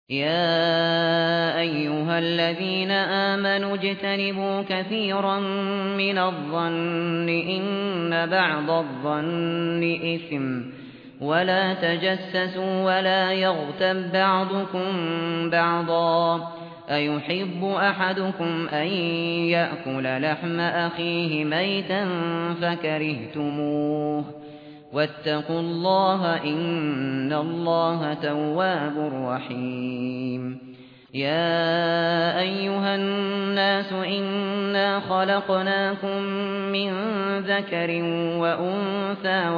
يا أيها الذين آمنوا اجتنبوا كثيرا من الظن إن بعض الظن إثم ولا تجسسوا ولا يغتب بعضكم بعضا أيحب أحدكم أن يأكل لحم أخيه ميتا فكرهتموه واتقوا الله إن الله تواب رحيم يا أيها الناس إنا خلقناكم من ذكر وأنثى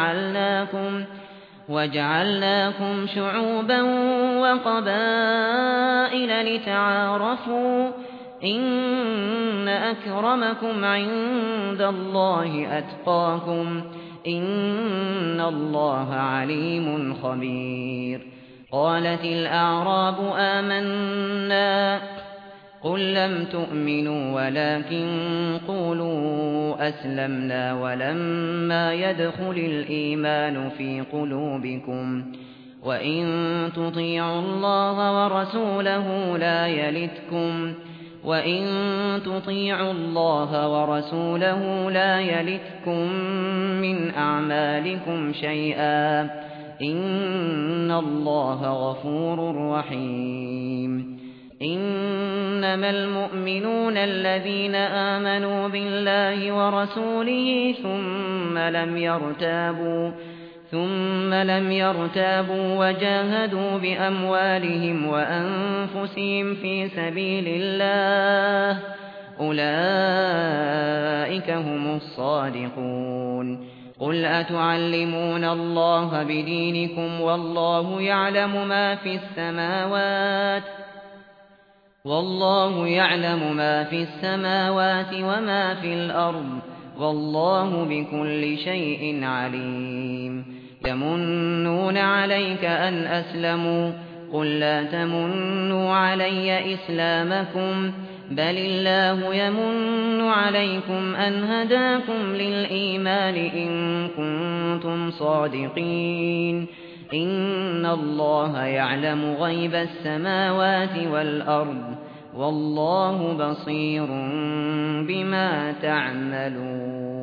وجعلناكم شعوبا وقبائل لتعارفوا إن أكرمكم عند الله أتقاكم إن الله عليم خبير قالت الأعراب آمنا قل لم تؤمنوا ولكن قولوا أسلمنا ولما يدخل الإيمان في قلوبكم وإن تطيعوا الله ورسوله لا يلتكم من أعمالكم شيئا إن الله غفور رحيم إنما المؤمنون الذين آمنوا بالله ورسوله ثم لم يرتابوا وجاهدوا بأموالهم وأنفسهم في سبيل الله أولئك هم الصادقون قل أتعلمون الله بدينكم والله يعلم ما في السماوات وما في الأرض والله بكل شيء عليم يمنون عليك أن أسلموا قل لا تمنوا علي إسلامكم بل الله يمن عليكم أن هداكم للإيمان إن كنتم صادقين إن الله يعلم غيب السماوات والأرض والله بصير بما تعملون